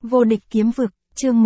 Vô địch kiếm vực, chương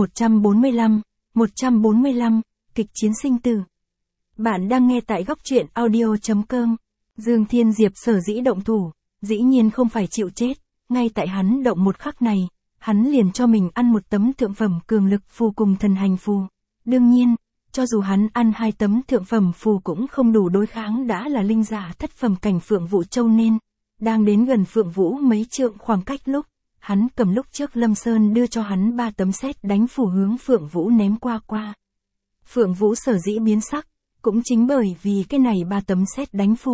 145, kịch chiến sinh tử. Bạn đang nghe tại góc truyện audio.com. Dương Thiên Diệp sở dĩ động thủ, dĩ nhiên không phải chịu chết, ngay tại hắn động một khắc này, hắn liền cho mình ăn một tấm thượng phẩm cường lực phù cùng thần hành phù. Đương nhiên, cho dù hắn ăn 2 tấm thượng phẩm phù cũng không đủ đối kháng đã là linh giả thất phẩm cảnh Phượng Vũ Châu nên, đang đến gần Phượng Vũ mấy trượng khoảng cách lúc, hắn cầm lúc trước Lâm Sơn đưa cho hắn 3 tấm sét đánh phù hướng Phượng Vũ ném qua. Phượng Vũ sở dĩ biến sắc, cũng chính bởi vì cái này 3 tấm sét đánh phù.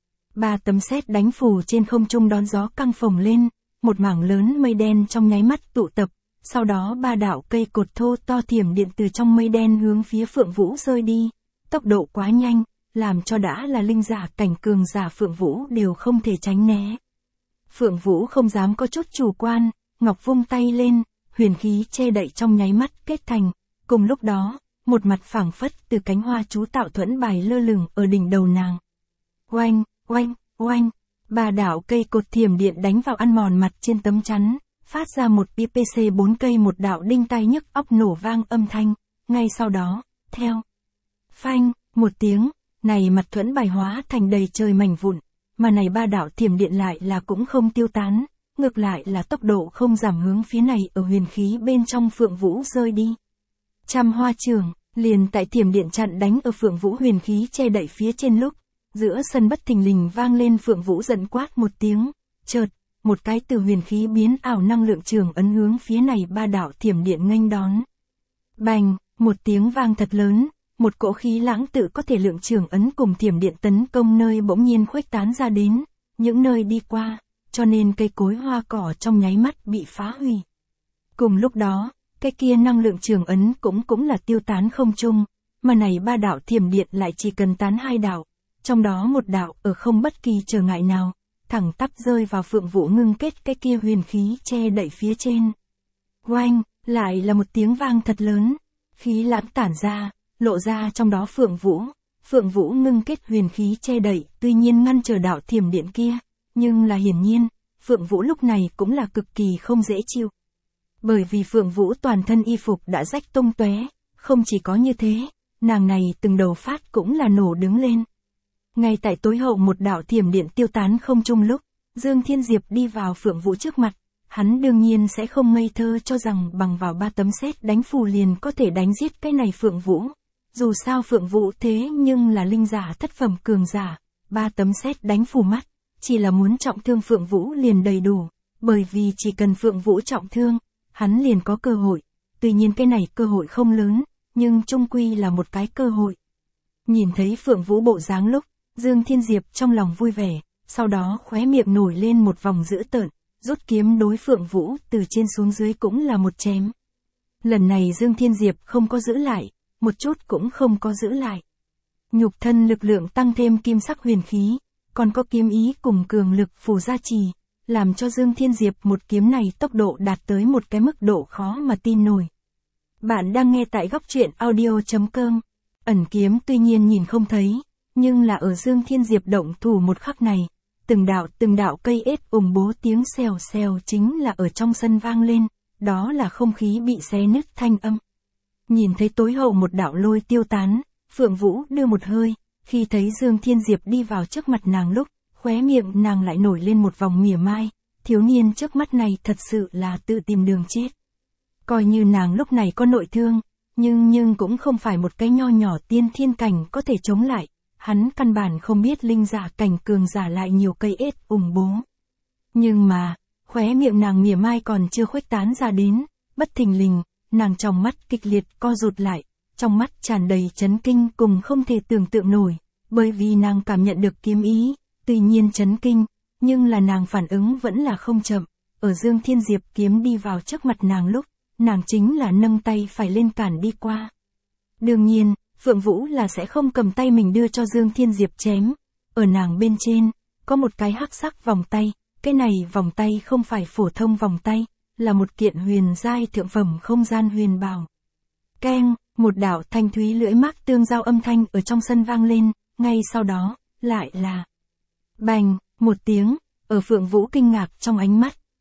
3 tấm sét đánh phù trên không trung đón gió căng phồng lên, một mảng lớn mây đen trong nháy mắt tụ tập, sau đó 3 đạo cây cột thô to thiểm điện từ trong mây đen hướng phía Phượng Vũ rơi đi, tốc độ quá nhanh, làm cho đã là linh giả cảnh cường giả Phượng Vũ đều không thể tránh né. Phượng Vũ không dám có chút chủ quan, ngọc vung tay lên, huyền khí che đậy trong nháy mắt kết thành, cùng lúc đó, một mặt phảng phất từ cánh hoa chú tạo thuẫn bài lơ lửng ở đỉnh đầu nàng. Oanh, oanh, oanh, 3 đạo cây cột thiểm điện đánh vào ăn mòn mặt trên tấm chắn, phát ra một PPC 4 cây một đạo đinh tai nhức óc nổ vang âm thanh, ngay sau đó, theo phanh, một tiếng, này mặt thuẫn bài hóa thành đầy trời mảnh vụn, mà này 3 đạo thiểm điện lại là cũng không tiêu tán, ngược lại là tốc độ không giảm hướng phía này ở huyền khí bên trong Phượng Vũ rơi đi. Trăm hoa trường, liền tại thiểm điện chặn đánh ở Phượng Vũ huyền khí che đậy phía trên lúc, giữa sân bất thình lình vang lên Phượng Vũ giận quát một tiếng, chợt, một cái từ huyền khí biến ảo năng lượng trường ấn hướng phía này 3 đạo thiểm điện nghênh đón. Bành, một tiếng vang thật lớn, một cỗ khí lãng tự có thể lượng trường ấn cùng thiểm điện tấn công nơi bỗng nhiên khuếch tán ra đến, những nơi đi qua, cho nên cây cối hoa cỏ trong nháy mắt bị phá hủy. Cùng lúc đó, cái kia năng lượng trường ấn cũng là tiêu tán không trung, mà này 3 đạo thiểm điện lại chỉ cần tán 2 đạo, trong đó một đạo ở không bất kỳ trở ngại nào, thẳng tắp rơi vào Phượng Vũ ngưng kết cái kia huyền khí che đậy phía trên. Oanh, lại là một tiếng vang thật lớn, khí lãng tản ra, lộ ra trong đó Phượng Vũ ngưng kết huyền khí che đậy, tuy nhiên ngăn trở đạo thiểm điện kia, nhưng là hiển nhiên, Phượng Vũ lúc này cũng là cực kỳ không dễ chịu. Bởi vì Phượng Vũ toàn thân y phục đã rách tung tóe, không chỉ có như thế, nàng này từng đầu phát cũng là nổ đứng lên. Ngay tại tối hậu một đạo thiểm điện tiêu tán không trung lúc, Dương Thiên Diệp đi vào Phượng Vũ trước mặt, hắn đương nhiên sẽ không ngây thơ cho rằng bằng vào 3 tấm sét đánh phù liền có thể đánh giết cái này Phượng Vũ. Dù sao Phượng Vũ thế nhưng là linh giả thất phẩm cường giả, 3 tấm sét đánh phù mắt, chỉ là muốn trọng thương Phượng Vũ liền đầy đủ, bởi vì chỉ cần Phượng Vũ trọng thương, hắn liền có cơ hội. Tuy nhiên cái này cơ hội không lớn, nhưng chung quy là một cái cơ hội. Nhìn thấy Phượng Vũ bộ dáng lúc, Dương Thiên Diệp trong lòng vui vẻ, sau đó khóe miệng nổi lên một vòng dữ tợn, rút kiếm đối Phượng Vũ từ trên xuống dưới cũng là một chém. Lần này Dương Thiên Diệp không có giữ lại, một chút cũng không có giữ lại. Nhục thân lực lượng tăng thêm kim sắc huyền khí, còn có kiếm ý cùng cường lực phù gia trì, làm cho Dương Thiên Diệp một kiếm này tốc độ đạt tới một cái mức độ khó mà tin nổi. Bạn đang nghe tại góc truyện audio.com. Ẩn kiếm tuy nhiên nhìn không thấy, nhưng là ở Dương Thiên Diệp động thủ một khắc này, từng đạo cây ếch ùng bố tiếng xèo xèo chính là ở trong sân vang lên, đó là không khí bị xé nứt thanh âm. Nhìn thấy tối hậu một đạo lôi tiêu tán, Phượng Vũ đưa một hơi, khi thấy Dương Thiên Diệp đi vào trước mặt nàng lúc, khóe miệng nàng lại nổi lên một vòng mỉa mai, thiếu niên trước mắt này thật sự là tự tìm đường chết. Coi như nàng lúc này có nội thương, nhưng cũng không phải một cái nho nhỏ tiên thiên cảnh có thể chống lại, hắn căn bản không biết linh giả cảnh cường giả lại nhiều cây ếch ùng bố. Nhưng mà, khóe miệng nàng mỉa mai còn chưa khuếch tán ra đến, bất thình lình, nàng trong mắt kịch liệt co rụt lại, trong mắt tràn đầy chấn kinh cùng không thể tưởng tượng nổi, bởi vì nàng cảm nhận được kiếm ý, tuy nhiên chấn kinh, nhưng là nàng phản ứng vẫn là không chậm, ở Dương Thiên Diệp kiếm đi vào trước mặt nàng lúc, nàng chính là nâng tay phải lên cản đi qua. Đương nhiên, Phượng Vũ là sẽ không cầm tay mình đưa cho Dương Thiên Diệp chém, ở nàng bên trên, có một cái hắc sắc vòng tay, cái này vòng tay không phải phổ thông vòng tay, là một kiện huyền giai thượng phẩm không gian huyền bảo. Keng, một đạo thanh thúy lưỡi mác tương giao âm thanh ở trong sân vang lên, ngay sau đó, lại là bành, một tiếng, ở Phượng Vũ kinh ngạc trong ánh mắt,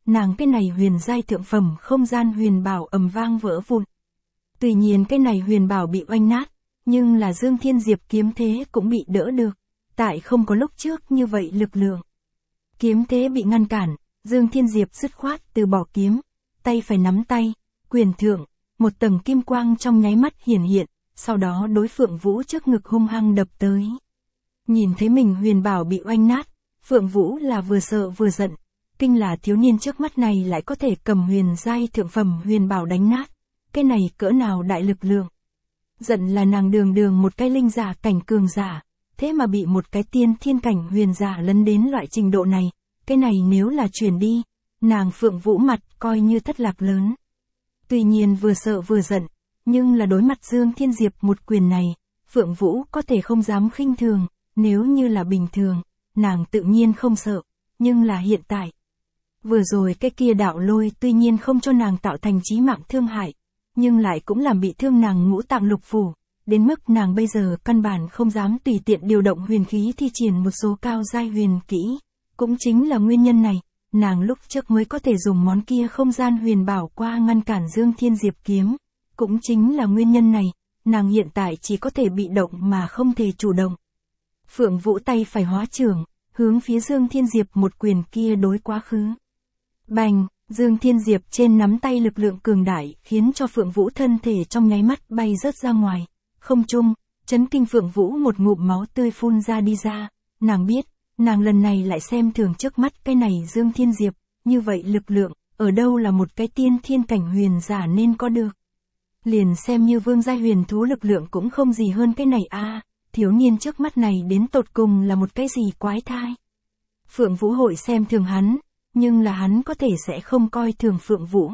nàng cái này huyền giai thượng phẩm không gian huyền bảo ầm vang vỡ vụn. Tuy nhiên cái này huyền bảo bị oanh nát, nhưng là Dương Thiên Diệp kiếm thế cũng bị đỡ được, tại không có lúc trước như vậy lực lượng. Kiếm thế bị ngăn cản, Dương Thiên Diệp dứt khoát từ bỏ kiếm, tay phải nắm tay, quyền thượng, một tầng kim quang trong nháy mắt hiển hiện, sau đó đối Phượng Vũ trước ngực hung hăng đập tới. Nhìn thấy mình huyền bảo bị oanh nát, Phượng Vũ là vừa sợ vừa giận, kinh là thiếu niên trước mắt này lại có thể cầm huyền giai thượng phẩm huyền bảo đánh nát, cái này cỡ nào đại lực lượng. Giận là nàng đường đường một cái linh giả cảnh cường giả, thế mà bị một cái tiên thiên cảnh huyền giả lấn đến loại trình độ này, cái này nếu là truyền đi, nàng Phượng Vũ mặt coi như thất lạc lớn. Tuy nhiên vừa sợ vừa giận, nhưng là đối mặt Dương Thiên Diệp một quyền này, Phượng Vũ có thể không dám khinh thường, nếu như là bình thường, nàng tự nhiên không sợ, nhưng là hiện tại. Vừa rồi cái kia đạo lôi tuy nhiên không cho nàng tạo thành chí mạng thương hại, nhưng lại cũng làm bị thương nàng ngũ tạng lục phủ, đến mức nàng bây giờ căn bản không dám tùy tiện điều động huyền khí thi triển một số cao giai huyền kỹ. Cũng chính là nguyên nhân này, nàng lúc trước mới có thể dùng món kia không gian huyền bảo qua ngăn cản Dương Thiên Diệp kiếm. Cũng chính là nguyên nhân này, nàng hiện tại chỉ có thể bị động mà không thể chủ động. Phượng Vũ tay phải hóa trưởng, hướng phía Dương Thiên Diệp một quyền kia đối quá khứ. Bành, Dương Thiên Diệp trên nắm tay lực lượng cường đại khiến cho Phượng Vũ thân thể trong nháy mắt bay rớt ra ngoài. Không trung, chấn kinh Phượng Vũ một ngụm máu tươi phun ra đi ra. Nàng biết, nàng lần này lại xem thường trước mắt cái này Dương Thiên Diệp, như vậy lực lượng, ở đâu là một cái tiên thiên cảnh huyền giả nên có được. Liền xem như vương giai huyền thú lực lượng cũng không gì hơn cái này a. Thiếu niên trước mắt này đến tột cùng là một cái gì quái thai. Phượng Vũ hội xem thường hắn, nhưng là hắn có thể sẽ không coi thường Phượng Vũ.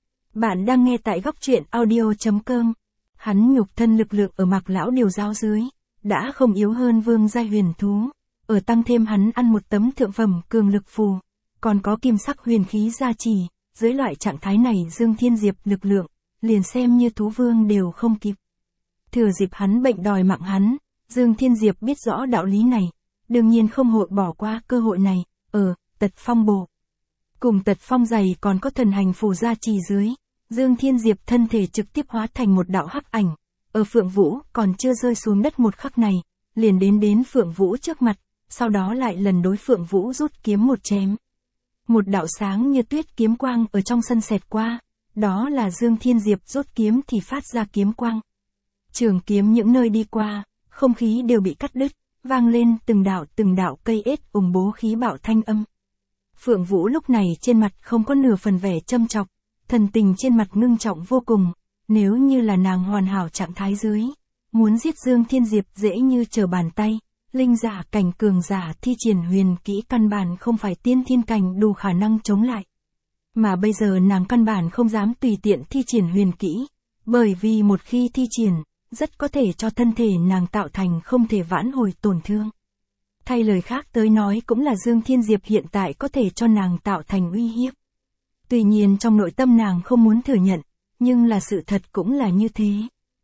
Bạn đang nghe tại góc truyện audio.com. Hắn nhục thân lực lượng ở Mạc Lão Điều Giáo dưới, đã không yếu hơn vương giai huyền thú. Ở tăng thêm hắn ăn một tấm thượng phẩm cường lực phù, còn có kim sắc huyền khí gia trì, dưới loại trạng thái này Dương Thiên Diệp lực lượng, liền xem như thú vương đều không kịp. Thừa dịp hắn bệnh đòi mạng hắn, Dương Thiên Diệp biết rõ đạo lý này, đương nhiên không hội bỏ qua cơ hội này, Tật Phong Bồ. Cùng Tật Phong dày còn có thần hành phù gia trì dưới, Dương Thiên Diệp thân thể trực tiếp hóa thành một đạo hắc ảnh, ở Phượng Vũ còn chưa rơi xuống đất một khắc này, liền đến Phượng Vũ trước mặt, sau đó lại lần đối Phượng Vũ rút kiếm một chém. Một đạo sáng như tuyết kiếm quang ở trong sân xẹt qua, đó là Dương Thiên Diệp rút kiếm thì phát ra kiếm quang. Trường kiếm những nơi đi qua, không khí đều bị cắt đứt, vang lên từng đạo cây ết ùng bố khí bạo thanh âm. Phượng Vũ lúc này trên mặt không có nửa phần vẻ châm chọc, thần tình trên mặt ngưng trọng vô cùng, nếu như là nàng hoàn hảo trạng thái dưới, muốn giết Dương Thiên Diệp dễ như trở bàn tay, linh giả cảnh cường giả thi triển huyền kỹ căn bản không phải tiên thiên cảnh đủ khả năng chống lại. Mà bây giờ nàng căn bản không dám tùy tiện thi triển huyền kỹ, bởi vì một khi thi triển, rất có thể cho thân thể nàng tạo thành không thể vãn hồi tổn thương. Thay lời khác tới nói cũng là Dương Thiên Diệp hiện tại có thể cho nàng tạo thành uy hiếp. Tuy nhiên trong nội tâm nàng không muốn thừa nhận, nhưng là sự thật cũng là như thế.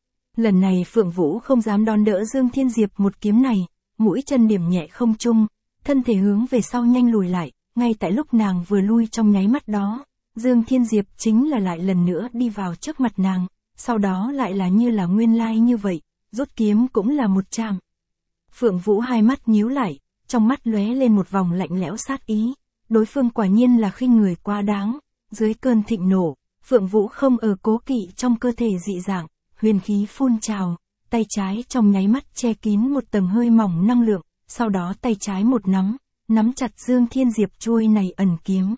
Lần này Phượng Vũ không dám đón đỡ Dương Thiên Diệp một kiếm này, mũi chân điểm nhẹ không trung, thân thể hướng về sau nhanh lùi lại, ngay tại lúc nàng vừa lui trong nháy mắt đó, Dương Thiên Diệp chính là lại lần nữa đi vào trước mặt nàng, sau đó lại là như là nguyên lai như vậy, rút kiếm cũng là một chạm. Phượng Vũ hai mắt nhíu lại, trong mắt lóe lên một vòng lạnh lẽo sát ý, đối phương quả nhiên là khinh người quá đáng, dưới cơn thịnh nộ, Phượng Vũ không ở cố kỵ trong cơ thể dị dạng, huyền khí phun trào, tay trái trong nháy mắt che kín một tầng hơi mỏng năng lượng, sau đó tay trái một nắm chặt Dương Thiên Diệp chuôi này ẩn kiếm.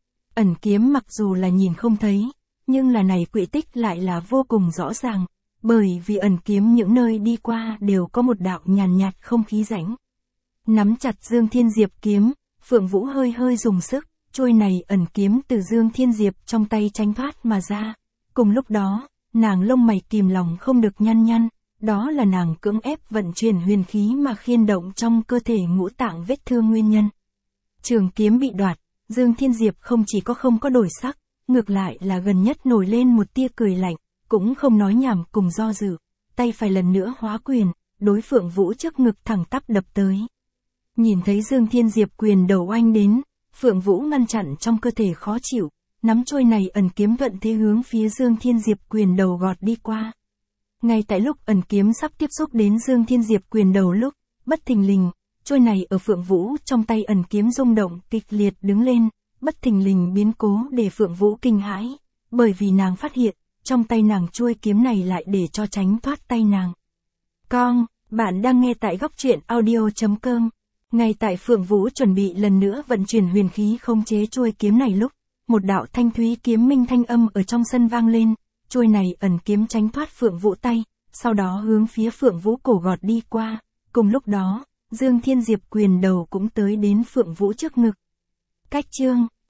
Ẩn kiếm mặc dù là nhìn không thấy, nhưng là này quỹ tích lại là vô cùng rõ ràng, bởi vì ẩn kiếm những nơi đi qua đều có một đạo nhàn nhạt không khí rãnh. Nắm chặt Dương Thiên Diệp kiếm, Phượng Vũ hơi dùng sức, chuôi này ẩn kiếm từ Dương Thiên Diệp trong tay tránh thoát mà ra. Cùng lúc đó, nàng lông mày kìm lòng không được nhăn, đó là nàng cưỡng ép vận chuyển huyền khí mà khiên động trong cơ thể ngũ tạng vết thương nguyên nhân. Trường kiếm bị đoạt, Dương Thiên Diệp không chỉ có không có đổi sắc, ngược lại là gần nhất nổi lên một tia cười lạnh, cũng không nói nhảm cùng do dự, tay phải lần nữa hóa quyền, đối Phượng Vũ trước ngực thẳng tắp đập tới. Nhìn thấy Dương Thiên Diệp quyền đầu oanh đến, Phượng Vũ ngăn chặn trong cơ thể khó chịu, nắm trôi này ẩn kiếm thuận thế hướng phía Dương Thiên Diệp quyền đầu gọt đi qua. Ngay tại lúc ẩn kiếm sắp tiếp xúc đến Dương Thiên Diệp quyền đầu lúc, bất thình lình, trôi này ở Phượng Vũ trong tay ẩn kiếm rung động kịch liệt đứng lên, bất thình lình biến cố để Phượng Vũ kinh hãi, bởi vì nàng phát hiện, trong tay nàng chuôi kiếm này lại để cho tránh thoát tay nàng. Bạn đang nghe tại góc truyện audio.com. Ngay tại Phượng Vũ chuẩn bị lần nữa vận chuyển huyền khí khống chế chuôi kiếm này lúc, một đạo thanh thúy kiếm minh thanh âm ở trong sân vang lên, chuôi này ẩn kiếm tránh thoát Phượng Vũ tay, sau đó hướng phía Phượng Vũ cổ gọt đi qua. Cùng lúc đó, Dương Thiên Diệp quyền đầu cũng tới đến Phượng Vũ trước ngực. Cách chương